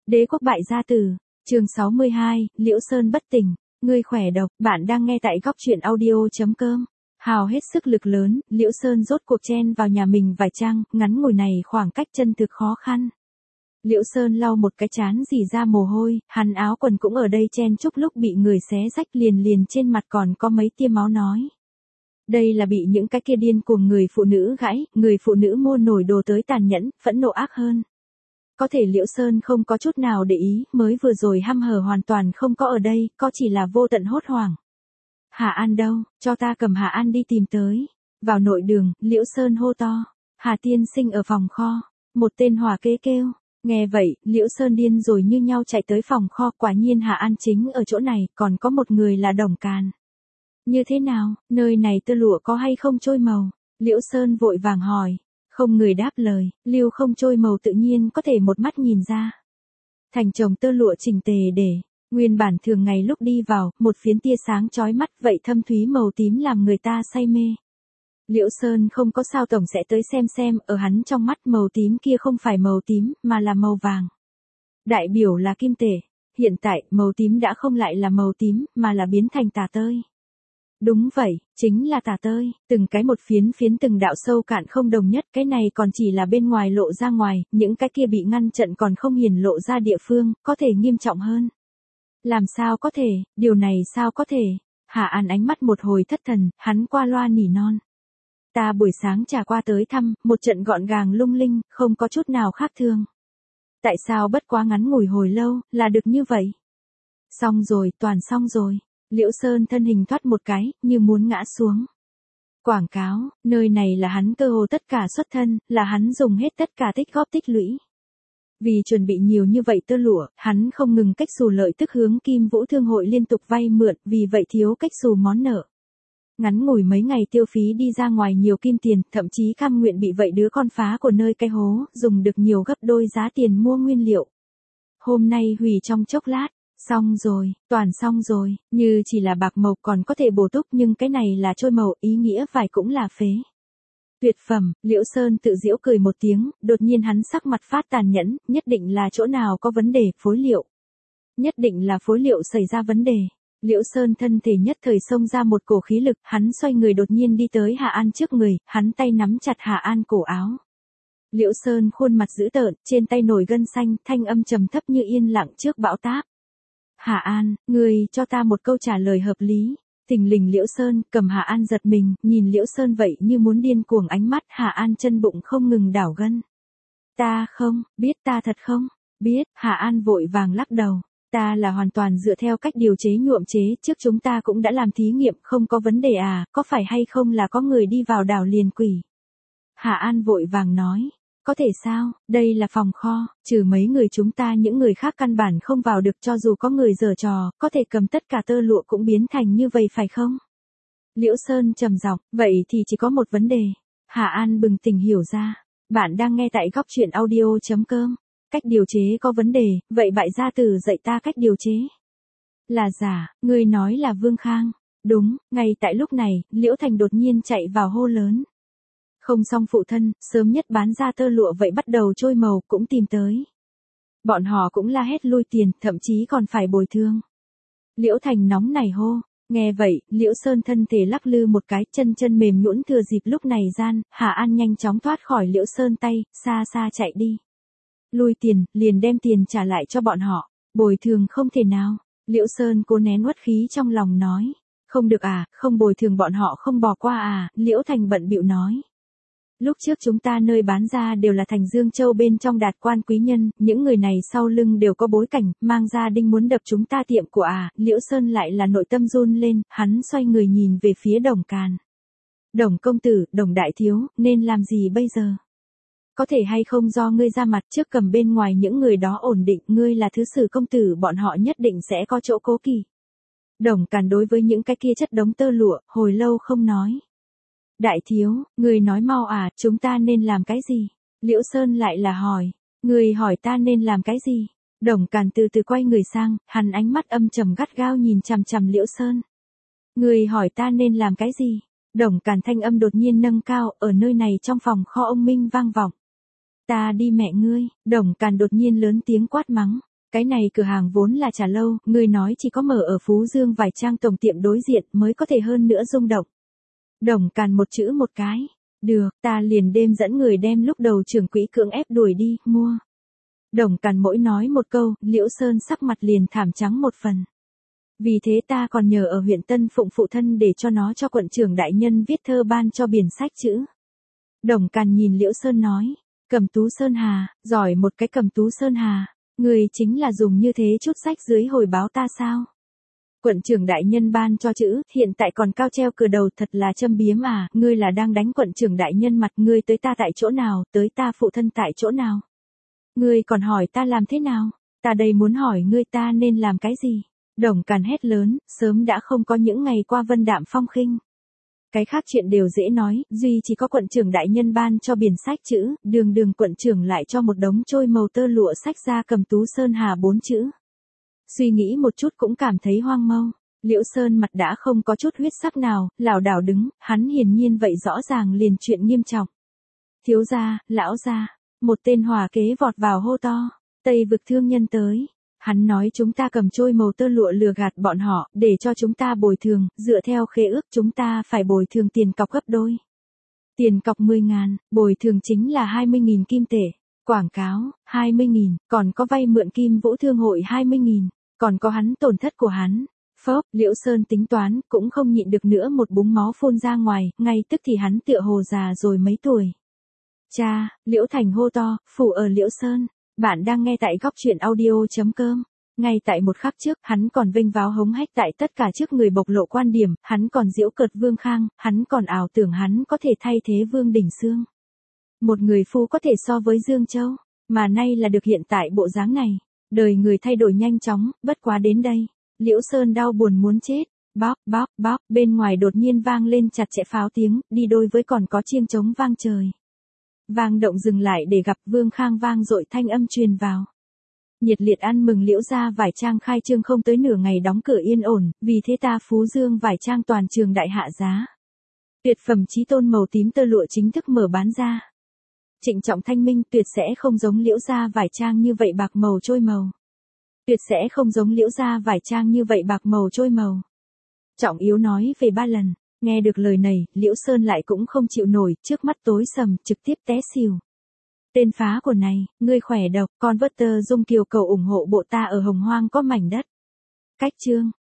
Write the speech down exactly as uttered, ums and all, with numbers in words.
Đế quốc bại gia tử, chương sáu mươi hai, Liễu Sơn bất tỉnh, ngươi khỏe độc, bạn đang nghe tại góc truyện audio.com. Hào hết sức lực lớn, Liễu Sơn rốt cuộc chen vào nhà mình vài trang, ngắn ngủi này khoảng cách chân thực khó khăn. Liễu Sơn lau một cái trán rỉ ra mồ hôi, hắn áo quần cũng ở đây chen chúc lúc bị người xé rách liền liền trên mặt còn có mấy tia máu nói. Đây là bị những cái kia điên cuồng người phụ nữ gãy, người phụ nữ mua nổi đồ tới tàn nhẫn, phẫn nộ ác hơn. Có thể Liễu Sơn không có chút nào để ý, mới vừa rồi hăm hở hoàn toàn không có ở đây, có chỉ là vô tận hốt hoảng. Hà An đâu, cho ta cầm Hà An đi tìm tới. Vào nội đường, Liễu Sơn hô to. Hà tiên sinh ở phòng kho. Một tên hỏa kế kêu. Nghe vậy, Liễu Sơn điên rồi như nhau chạy tới phòng kho, quả nhiên Hà An chính ở chỗ này, còn có một người là Đồng Càn. Như thế nào, nơi này tơ lụa có hay không trôi màu? Liễu Sơn vội vàng hỏi. Không người đáp lời, lưu không trôi màu tự nhiên có thể một mắt nhìn ra. Thành chồng tơ lụa chỉnh tề để, nguyên bản thường ngày lúc đi vào, một phiến tia sáng chói mắt vậy thâm thúy màu tím làm người ta say mê. Liễu Sơn không có sao tổng sẽ tới xem xem, ở hắn trong mắt màu tím kia không phải màu tím, mà là màu vàng. Đại biểu là kim tể, hiện tại màu tím đã không lại là màu tím, mà là biến thành tà tơi. Đúng vậy, chính là tà tơi, từng cái một phiến phiến từng đạo sâu cạn không đồng nhất, cái này còn chỉ là bên ngoài lộ ra ngoài, những cái kia bị ngăn chặn còn không hiển lộ ra địa phương, có thể nghiêm trọng hơn. Làm sao có thể, điều này sao có thể? Hà An ánh mắt một hồi thất thần, hắn qua loa nỉ non. Ta buổi sáng trà qua tới thăm, một trận gọn gàng lung linh, không có chút nào khác thường. Tại sao bất quá ngắn ngủi hồi lâu, là được như vậy? Xong rồi, toàn xong rồi. Liễu Sơn thân hình thoát một cái, như muốn ngã xuống. Quảng cáo, nơi này là hắn cơ hồ tất cả xuất thân, là hắn dùng hết tất cả tích góp tích lũy. Vì chuẩn bị nhiều như vậy tơ lụa, hắn không ngừng cách xù lợi tức hướng Kim Vũ Thương hội liên tục vay mượn, vì vậy thiếu cách xù món nợ. Ngắn ngủi mấy ngày tiêu phí đi ra ngoài nhiều kim tiền, thậm chí cam nguyện bị vậy đứa con phá của nơi cái hố, dùng được nhiều gấp đôi giá tiền mua nguyên liệu. Hôm nay hủy trong chốc lát. Xong rồi, toàn xong rồi, như chỉ là bạc màu còn có thể bổ túc nhưng cái này là trôi màu, ý nghĩa vải cũng là phế. Tuyệt phẩm, Liễu Sơn tự giễu cười một tiếng, đột nhiên hắn sắc mặt phát tàn nhẫn, nhất định là chỗ nào có vấn đề, phối liệu. Nhất định là phối liệu xảy ra vấn đề. Liễu Sơn thân thể nhất thời xông ra một cổ khí lực, hắn xoay người đột nhiên đi tới Hà An trước người, hắn tay nắm chặt Hà An cổ áo. Liễu Sơn khuôn mặt dữ tợn, trên tay nổi gân xanh, thanh âm trầm thấp như yên lặng trước bão táp. Hà An, ngươi cho ta một câu trả lời hợp lý. Thình lình Liễu Sơn, cầm Hà An giật mình, nhìn Liễu Sơn vậy như muốn điên cuồng ánh mắt, Hà An chân bụng không ngừng đảo gân. Ta không, biết ta thật không, biết, Hà An vội vàng lắc đầu. Ta là hoàn toàn dựa theo cách điều chế nhuộm chế, trước chúng ta cũng đã làm thí nghiệm, không có vấn đề à, có phải hay không là có người đi vào đảo liền quỷ. Hà An vội vàng nói. Có thể sao, đây là phòng kho, trừ mấy người chúng ta những người khác căn bản không vào được cho dù có người giở trò, có thể cầm tất cả tơ lụa cũng biến thành như vậy phải không? Liễu Sơn trầm giọng, vậy thì chỉ có một vấn đề. Hà An bừng tỉnh hiểu ra, bạn đang nghe tại góc truyện audio.com, cách điều chế có vấn đề, vậy bại gia tử dạy ta cách điều chế. Là giả, ngươi nói là Vương Khang, đúng, ngay tại lúc này, Liễu Thành đột nhiên chạy vào hô lớn. Không xong phụ thân, sớm nhất bán ra tơ lụa vậy bắt đầu trôi màu cũng tìm tới. Bọn họ cũng la hét lui tiền, thậm chí còn phải bồi thường. Liễu Thành nóng nảy hô, nghe vậy, Liễu Sơn thân thể lắc lư một cái, chân chân mềm nhũn thừa dịp lúc này gian, Hà An nhanh chóng thoát khỏi Liễu Sơn tay, xa xa chạy đi. Lui tiền, liền đem tiền trả lại cho bọn họ, bồi thường không thể nào. Liễu Sơn cố nén uất khí trong lòng nói, không được à, không bồi thường bọn họ không bỏ qua à, Liễu Thành bận bịu nói. Lúc trước chúng ta nơi bán ra đều là thành Dương Châu bên trong đạt quan quý nhân, những người này sau lưng đều có bối cảnh, mang gia đinh muốn đập chúng ta tiệm của à, Liễu Sơn lại là nội tâm run lên, hắn xoay người nhìn về phía Đồng Càn. Đồng công tử, Đồng đại thiếu, nên làm gì bây giờ? Có thể hay không do ngươi ra mặt trước cầm bên ngoài những người đó ổn định, ngươi là thứ sử công tử bọn họ nhất định sẽ có chỗ cố kỵ. Đồng Càn đối với những cái kia chất đống tơ lụa, hồi lâu không nói. Đại thiếu, người nói mau à, chúng ta nên làm cái gì? Liễu Sơn lại là hỏi, người hỏi ta nên làm cái gì? Đồng Càn từ từ quay người sang, hắn ánh mắt âm trầm gắt gao nhìn chằm chằm Liễu Sơn. Người hỏi ta nên làm cái gì? Đồng Càn thanh âm đột nhiên nâng cao, ở nơi này trong phòng kho ông minh vang vọng. Ta đi mẹ ngươi, Đồng Càn đột nhiên lớn tiếng quát mắng. Cái này cửa hàng vốn là trà lâu, ngươi nói chỉ có mở ở Phú Dương vài trang tổng tiệm đối diện mới có thể hơn nữa rung động. Đồng Càn một chữ một cái. Được, ta liền đêm dẫn người đem lúc đầu trưởng quỹ cưỡng ép đuổi đi, mua. Đồng Càn mỗi nói một câu, Liễu Sơn sắc mặt liền thảm trắng một phần. Vì thế ta còn nhờ ở huyện Tân Phụng phụ thân để cho nó cho quận trưởng đại nhân viết thơ ban cho biển sách chữ. Đồng Càn nhìn Liễu Sơn nói, Cầm Tú Sơn Hà, giỏi một cái Cầm Tú Sơn Hà, người chính là dùng như thế chút sách dưới hồi báo ta sao? Quận trưởng đại nhân ban cho chữ, hiện tại còn cao treo cửa đầu, thật là châm biếm à, ngươi là đang đánh quận trưởng đại nhân mặt, ngươi tới ta tại chỗ nào, tới ta phụ thân tại chỗ nào? Ngươi còn hỏi ta làm thế nào? Ta đây muốn hỏi ngươi ta nên làm cái gì? Đồng Càn hét lớn, sớm đã không có những ngày qua vân đạm phong khinh. Cái khác chuyện đều dễ nói, duy chỉ có quận trưởng đại nhân ban cho biển sách chữ, đường đường quận trưởng lại cho một đống trôi màu tơ lụa sách ra Cầm Tú Sơn Hà bốn chữ. Suy nghĩ một chút cũng cảm thấy hoang mâu. Liễu Sơn mặt đã không có chút huyết sắc nào, lảo đảo đứng, hắn hiển nhiên vậy rõ ràng liền chuyện nghiêm trọng. Thiếu gia, lão gia, một tên hòa kế vọt vào hô to, Tây vực thương nhân tới. Hắn nói chúng ta cầm trôi màu tơ lụa lừa gạt bọn họ, để cho chúng ta bồi thường, dựa theo khế ước chúng ta phải bồi thường tiền cọc gấp đôi. Tiền cọc mười ngàn, bồi thường chính là hai mươi nghìn kim tệ. Quảng cáo, hai mươi nghìn, còn có vay mượn Kim Vũ Thương hội hai mươi nghìn, còn có hắn tổn thất của hắn. Phốc, Liễu Sơn tính toán, cũng không nhịn được nữa một búng máu phun ra ngoài, ngay tức thì hắn tựa hồ già rồi mấy tuổi. Cha, Liễu Thành hô to, phủ ở Liễu Sơn. Bạn đang nghe tại góc truyện audio.com. Ngay tại một khắc trước, hắn còn vênh váo hống hách tại tất cả trước người bộc lộ quan điểm, hắn còn giễu cợt Vương Khang, hắn còn ảo tưởng hắn có thể thay thế Vương Đình Xương. Một người phu có thể so với Dương Châu, mà nay là được hiện tại bộ dáng này. Đời người thay đổi nhanh chóng, bất quá đến đây. Liễu Sơn đau buồn muốn chết, bóp, bóp, bóp, bên ngoài đột nhiên vang lên chặt chẽ pháo tiếng, đi đôi với còn có chiêng trống vang trời. Vang động dừng lại để gặp Vương Khang vang dội thanh âm truyền vào. Nhiệt liệt ăn mừng Liễu gia vải trang khai trương không tới nửa ngày đóng cửa yên ổn, vì thế ta Phú Dương vải trang toàn trường đại hạ giá. Tuyệt phẩm chí tôn màu tím tơ lụa chính thức mở bán ra. Trịnh trọng thanh minh, tuyệt sẽ không giống Liễu gia vải trang như vậy bạc màu trôi màu. Tuyệt sẽ không giống Liễu gia vải trang như vậy bạc màu trôi màu. Trọng yếu nói về ba lần. Nghe được lời này, Liễu Sơn lại cũng không chịu nổi, trước mắt tối sầm, trực tiếp té xỉu. Tên phá của này, ngươi khỏe độc, con vớt tơ dung kiều cầu ủng hộ bộ ta ở Hồng Hoang có mảnh đất. Cách chương.